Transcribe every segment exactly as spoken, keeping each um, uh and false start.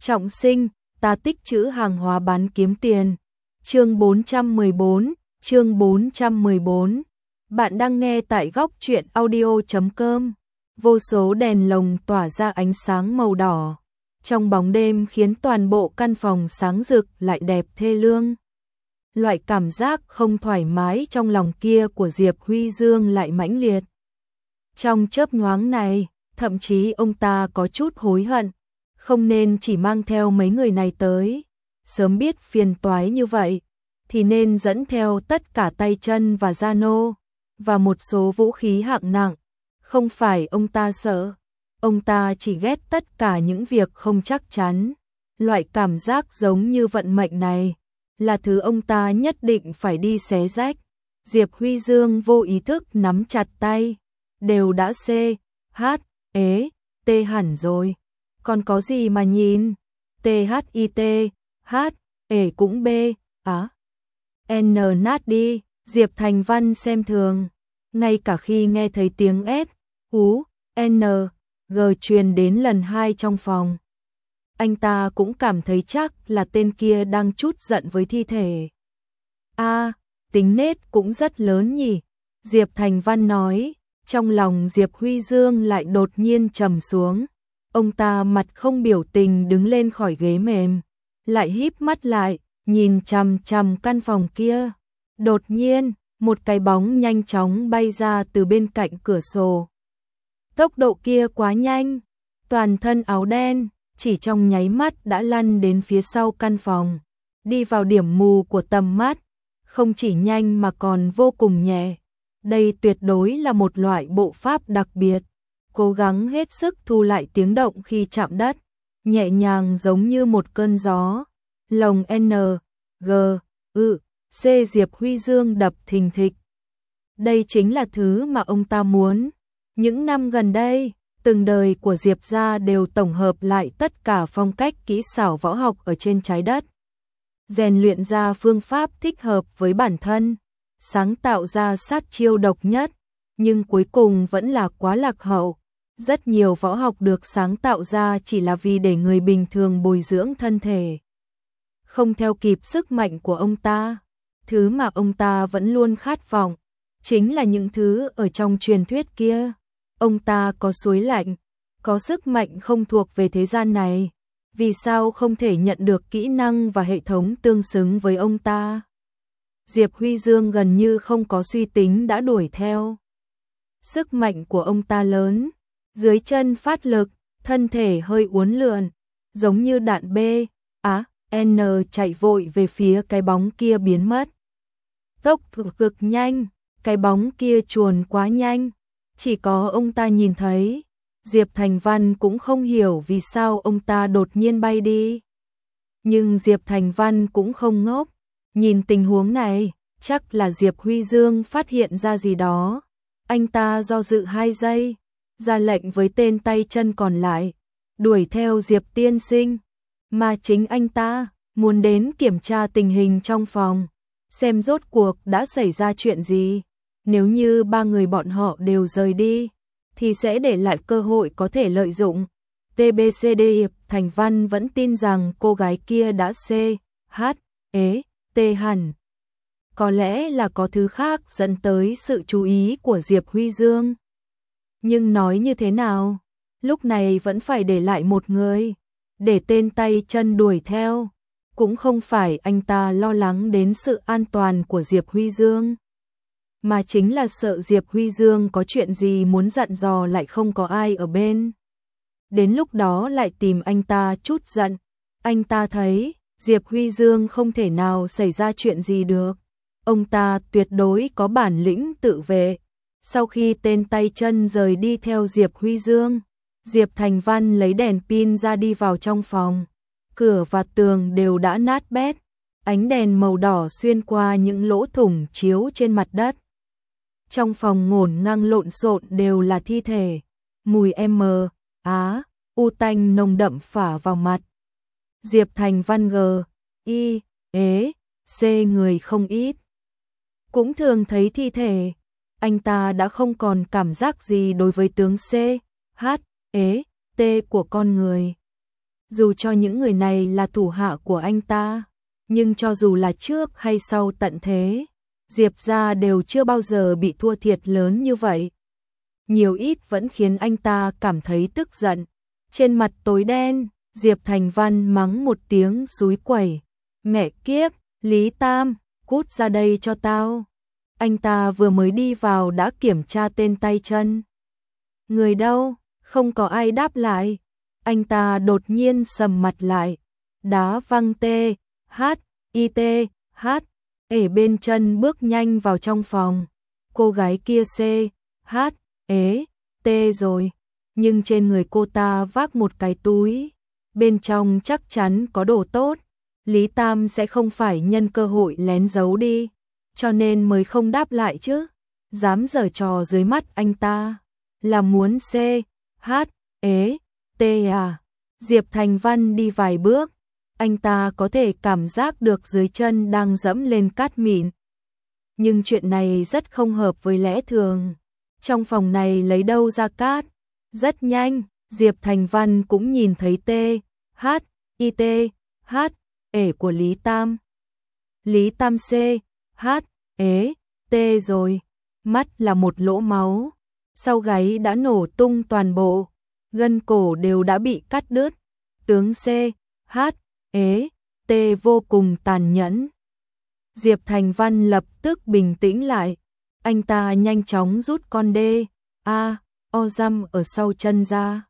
Trọng sinh, ta tích trữ hàng hóa bán kiếm tiền. Chương bốn trăm mười bốn, chương bốn trăm mười bốn. Bạn đang nghe tại góc truyện audio chấm com. Vô số đèn lồng tỏa ra ánh sáng màu đỏ. Trong bóng đêm khiến toàn bộ căn phòng sáng rực lại đẹp thê lương. Loại cảm giác không thoải mái trong lòng kia của Diệp Huy Dương lại mãnh liệt. Trong chớp nhoáng này, thậm chí ông ta có chút hối hận, không nên chỉ mang theo mấy người này tới. Sớm biết phiền toái như vậy, thì nên dẫn theo tất cả tay chân và gia nô, và một số vũ khí hạng nặng. Không phải ông ta sợ, ông ta chỉ ghét tất cả những việc không chắc chắn. Loại cảm giác giống như vận mệnh này, là thứ ông ta nhất định phải đi xé rách. Diệp Huy Dương vô ý thức nắm chặt tay, đều đã C, H, ế, T hẳn rồi. Còn có gì mà nhìn, T H I T, H, ế cũng B, á, N nát đi. Diệp Thành Văn xem thường, ngay cả khi nghe thấy tiếng S, U, N, G truyền đến lần hai trong phòng. Anh ta cũng cảm thấy chắc là tên kia đang chút giận với thi thể. A, à, tính nết cũng rất lớn nhỉ, Diệp Thành Văn nói. Trong lòng Diệp Huy Dương lại đột nhiên trầm xuống. Ông ta mặt không biểu tình đứng lên khỏi ghế mềm, lại híp mắt lại, nhìn chằm chằm căn phòng kia. Đột nhiên, một cái bóng nhanh chóng bay ra từ bên cạnh cửa sổ. Tốc độ kia quá nhanh, toàn thân áo đen, chỉ trong nháy mắt đã lăn đến phía sau căn phòng, đi vào điểm mù của tầm mắt. Không chỉ nhanh mà còn vô cùng nhẹ. Đây tuyệt đối là một loại bộ pháp đặc biệt, cố gắng hết sức thu lại tiếng động khi chạm đất, nhẹ nhàng giống như một cơn gió. Lồng N, G, ư, C Diệp Huy Dương đập thình thịch. Đây chính là thứ mà ông ta muốn. Những năm gần đây, từng đời của Diệp gia đều tổng hợp lại tất cả phong cách kỹ xảo võ học ở trên trái đất, rèn luyện ra phương pháp thích hợp với bản thân, sáng tạo ra sát chiêu độc nhất, nhưng cuối cùng vẫn là quá lạc hậu. Rất nhiều võ học được sáng tạo ra chỉ là vì để người bình thường bồi dưỡng thân thể, không theo kịp sức mạnh của ông ta. Thứ mà ông ta vẫn luôn khát vọng, chính là những thứ ở trong truyền thuyết kia. Ông ta có suối lạnh, có sức mạnh không thuộc về thế gian này. Vì sao không thể nhận được kỹ năng và hệ thống tương xứng với ông ta? Diệp Huy Dương gần như không có suy tính đã đuổi theo. Sức mạnh của ông ta lớn, dưới chân phát lực, thân thể hơi uốn lượn, giống như đạn B, á, N chạy vội về phía cái bóng kia biến mất. Tốc độ cực nhanh, cái bóng kia chuồn quá nhanh, chỉ có ông ta nhìn thấy. Diệp Thành Văn cũng không hiểu vì sao ông ta đột nhiên bay đi. Nhưng Diệp Thành Văn cũng không ngốc, nhìn tình huống này, chắc là Diệp Huy Dương phát hiện ra gì đó. Anh ta do dự hai giây, ra lệnh với tên tay chân còn lại, đuổi theo Diệp tiên sinh. Mà chính anh ta muốn đến kiểm tra tình hình trong phòng, xem rốt cuộc đã xảy ra chuyện gì. Nếu như ba người bọn họ đều rời đi, thì sẽ để lại cơ hội có thể lợi dụng. tê bê xê đê Diệp Thành Văn vẫn tin rằng cô gái kia đã C, H, ế, T hẳn. Có lẽ là có thứ khác dẫn tới sự chú ý của Diệp Huy Dương. Nhưng nói như thế nào, lúc này vẫn phải để lại một người, để tên tay chân đuổi theo. Cũng không phải anh ta lo lắng đến sự an toàn của Diệp Huy Dương, mà chính là sợ Diệp Huy Dương có chuyện gì muốn dặn dò lại không có ai ở bên. Đến lúc đó lại tìm anh ta chút giận. Anh ta thấy Diệp Huy Dương không thể nào xảy ra chuyện gì được. Ông ta tuyệt đối có bản lĩnh tự vệ. Sau khi tên tay chân rời đi theo Diệp Huy Dương, Diệp Thành Văn lấy đèn pin ra đi vào trong phòng. Cửa và tường đều đã nát bét, ánh đèn màu đỏ xuyên qua những lỗ thủng chiếu trên mặt đất. Trong phòng ngổn ngang lộn xộn đều là thi thể, mùi M, á, u tanh nồng đậm phả vào mặt. Diệp Thành Văn G, I, ế, C người không ít. Cũng thường thấy thi thể, anh ta đã không còn cảm giác gì đối với tướng C, H, ế, T của con người. Dù cho những người này là thủ hạ của anh ta, nhưng cho dù là trước hay sau tận thế, Diệp gia đều chưa bao giờ bị thua thiệt lớn như vậy. Nhiều ít vẫn khiến anh ta cảm thấy tức giận. Trên mặt tối đen, Diệp Thành Văn mắng một tiếng xúi quẩy. Mẹ kiếp, Lý Tam, cút ra đây cho tao. Anh ta vừa mới đi vào đã kiểm tra tên tay chân. Người đâu? Không có ai đáp lại. Anh ta đột nhiên sầm mặt lại. Đá văng tê, hát, y tê, hát. Ể bên chân bước nhanh vào trong phòng. Cô gái kia xê, hát, ế, tê rồi. Nhưng trên người cô ta vác một cái túi. Bên trong chắc chắn có đồ tốt. Lý Tam sẽ không phải nhân cơ hội lén giấu đi. Cho nên mới không đáp lại chứ. Dám giở trò dưới mắt anh ta. Là muốn xê, hát, ế, tê à. Diệp Thành Văn đi vài bước. Anh ta có thể cảm giác được dưới chân đang dẫm lên cát mịn. Nhưng chuyện này rất không hợp với lẽ thường. Trong phòng này lấy đâu ra cát? Rất nhanh, Diệp Thành Văn cũng nhìn thấy tê, hát, y tê, hát, ể của Lý Tam. Lý Tam xê, hát, ế, tê rồi. Mắt là một lỗ máu. Sau gáy đã nổ tung toàn bộ. Gân cổ đều đã bị cắt đứt. Tướng xê, hát, ế, tê vô cùng tàn nhẫn. Diệp Thành Văn lập tức bình tĩnh lại. Anh ta nhanh chóng rút con đê, a, o răm ở sau chân ra.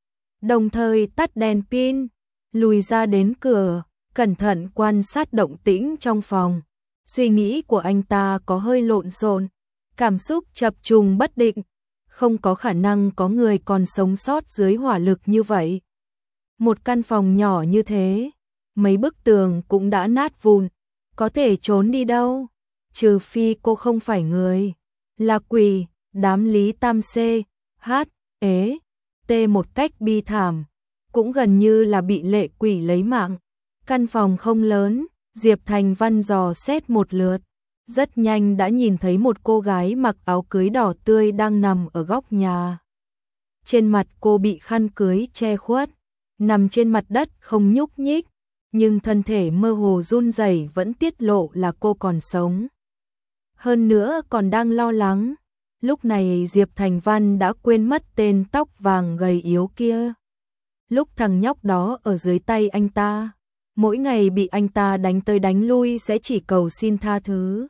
Đồng thời tắt đèn pin, lùi ra đến cửa, cẩn thận quan sát động tĩnh trong phòng. Suy nghĩ của anh ta có hơi lộn xộn, cảm xúc chập trùng bất định. Không có khả năng có người còn sống sót dưới hỏa lực như vậy. Một căn phòng nhỏ như thế, mấy bức tường cũng đã nát vụn, có thể trốn đi đâu? Trừ phi cô không phải người, là quỷ. Đám Lý Tam xê, hát, ế, tê một cách bi thảm, cũng gần như là bị lệ quỷ lấy mạng. Căn phòng không lớn, Diệp Thành Văn dò xét một lượt, rất nhanh đã nhìn thấy một cô gái mặc áo cưới đỏ tươi đang nằm ở góc nhà. Trên mặt cô bị khăn cưới che khuất, nằm trên mặt đất không nhúc nhích, nhưng thân thể mơ hồ run rẩy vẫn tiết lộ là cô còn sống. Hơn nữa còn đang lo lắng. Lúc này Diệp Thành Văn đã quên mất tên tóc vàng gầy yếu kia. Lúc thằng nhóc đó ở dưới tay anh ta, mỗi ngày bị anh ta đánh tới đánh lui sẽ chỉ cầu xin tha thứ.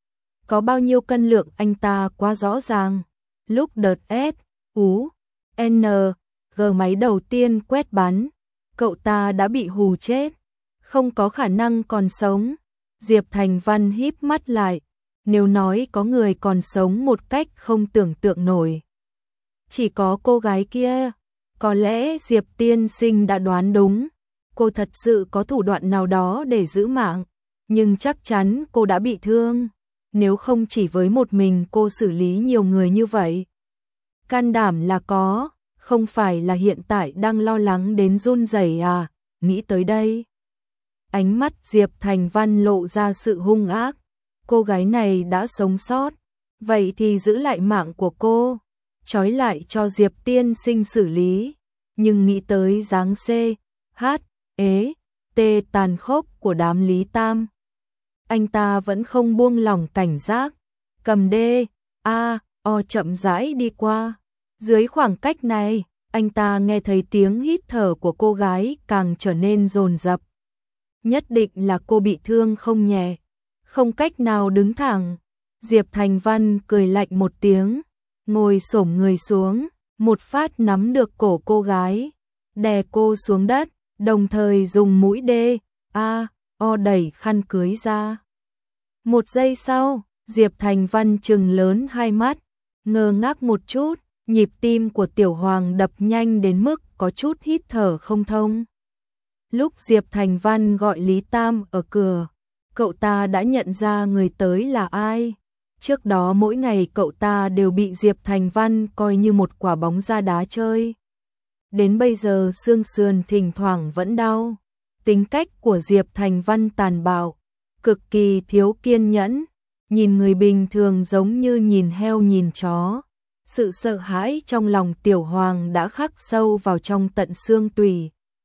Có bao nhiêu cân lượng anh ta quá rõ ràng. Lúc đợt S, U, N, G máy đầu tiên quét bắn, cậu ta đã bị hù chết, không có khả năng còn sống. Diệp Thành Văn híp mắt lại. Nếu nói có người còn sống một cách không tưởng tượng nổi, chỉ có cô gái kia. Có lẽ Diệp tiên sinh đã đoán đúng. Cô thật sự có thủ đoạn nào đó để giữ mạng, nhưng chắc chắn cô đã bị thương. Nếu không chỉ với một mình cô xử lý nhiều người như vậy. Can đảm là có, không phải là hiện tại đang lo lắng đến run rẩy à? Nghĩ tới đây, ánh mắt Diệp Thành Văn lộ ra sự hung ác. Cô gái này đã sống sót, vậy thì giữ lại mạng của cô, trói lại cho Diệp tiên sinh xử lý. Nhưng nghĩ tới dáng C, H, ế, T tàn khốc của đám Lý Tam, anh ta vẫn không buông lỏng cảnh giác, cầm D, A, O chậm rãi đi qua. Dưới khoảng cách này, anh ta nghe thấy tiếng hít thở của cô gái càng trở nên dồn dập. Nhất định là cô bị thương không nhẹ, không cách nào đứng thẳng. Diệp Thành Văn cười lạnh một tiếng, ngồi xổm người xuống, một phát nắm được cổ cô gái, đè cô xuống đất, đồng thời dùng mũi D, A, O đẩy khăn cưới ra. Một giây sau, Diệp Thành Văn trừng lớn hai mắt, ngơ ngác một chút, nhịp tim của Tiểu Hoàng đập nhanh đến mức có chút hít thở không thông. Lúc Diệp Thành Văn gọi Lý Tam ở cửa, cậu ta đã nhận ra người tới là ai. Trước đó mỗi ngày cậu ta đều bị Diệp Thành Văn coi như một quả bóng ra đá chơi. Đến bây giờ xương sườn thỉnh thoảng vẫn đau. Tính cách của Diệp Thành Văn tàn bạo, cực kỳ thiếu kiên nhẫn, nhìn người bình thường giống như nhìn heo nhìn chó. Sự sợ hãi trong lòng Tiểu Hoàng đã khắc sâu vào trong tận xương tủy.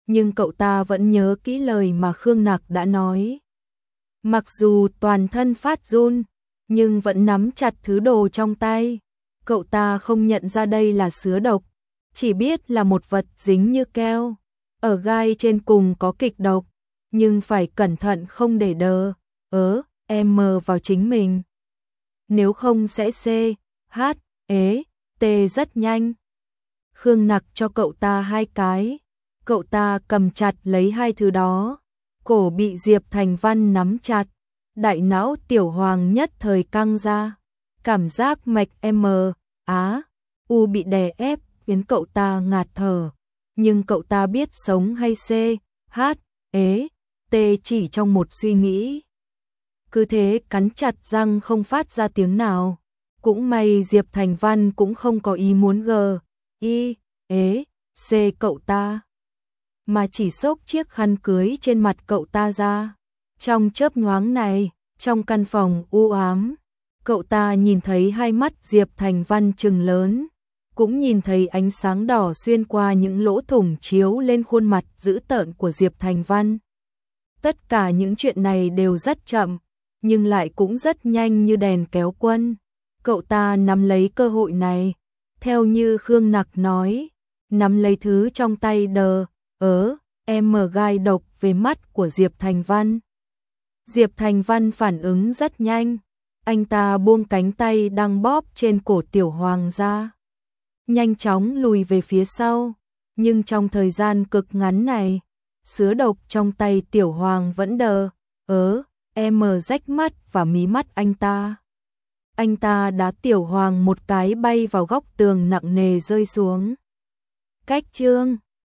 nhưng cậu ta vẫn nhớ kỹ lời mà Khương Nặc đã nói. Mặc dù toàn thân phát run, nhưng vẫn nắm chặt thứ đồ trong tay. Cậu ta không nhận ra đây là sứa độc, chỉ biết là một vật dính như keo. Ở gai trên cùng có kịch độc, nhưng phải cẩn thận không để đờ, ớ, em mờ vào chính mình. Nếu không sẽ C, H, ế, T rất nhanh. Khương Nặc cho cậu ta hai cái. Cậu ta cầm chặt lấy hai thứ đó. Cổ bị Diệp Thành Văn nắm chặt. Đại não Tiểu Hoàng nhất thời căng ra. Cảm giác mạch M, Á, U bị đè ép khiến cậu ta ngạt thở. Nhưng cậu ta biết sống hay C, H, ế, T chỉ trong một suy nghĩ. Cứ thế cắn chặt răng không phát ra tiếng nào. Cũng may Diệp Thành Văn cũng không có ý muốn G, I, ế, C cậu ta, mà chỉ xốc chiếc khăn cưới trên mặt cậu ta ra. Trong chớp nhoáng này, trong căn phòng u ám, cậu ta nhìn thấy hai mắt Diệp Thành Văn trừng lớn, cũng nhìn thấy ánh sáng đỏ xuyên qua những lỗ thủng chiếu lên khuôn mặt dữ tợn của Diệp Thành Văn. Tất cả những chuyện này đều rất chậm, nhưng lại cũng rất nhanh như đèn kéo quân. Cậu ta nắm lấy cơ hội này, theo như Khương Nặc nói, nắm lấy thứ trong tay đờ, ớ, em mở gai độc về mắt của Diệp Thành Văn. Diệp Thành Văn phản ứng rất nhanh, anh ta buông cánh tay đang bóp trên cổ Tiểu Hoàng ra, nhanh chóng lùi về phía sau, nhưng trong thời gian cực ngắn này, sứa độc trong tay Tiểu Hoàng vẫn đờ, ớ, em mở rách mắt và mí mắt anh ta. Anh ta đá Tiểu Hoàng một cái bay vào góc tường nặng nề rơi xuống. Cách chương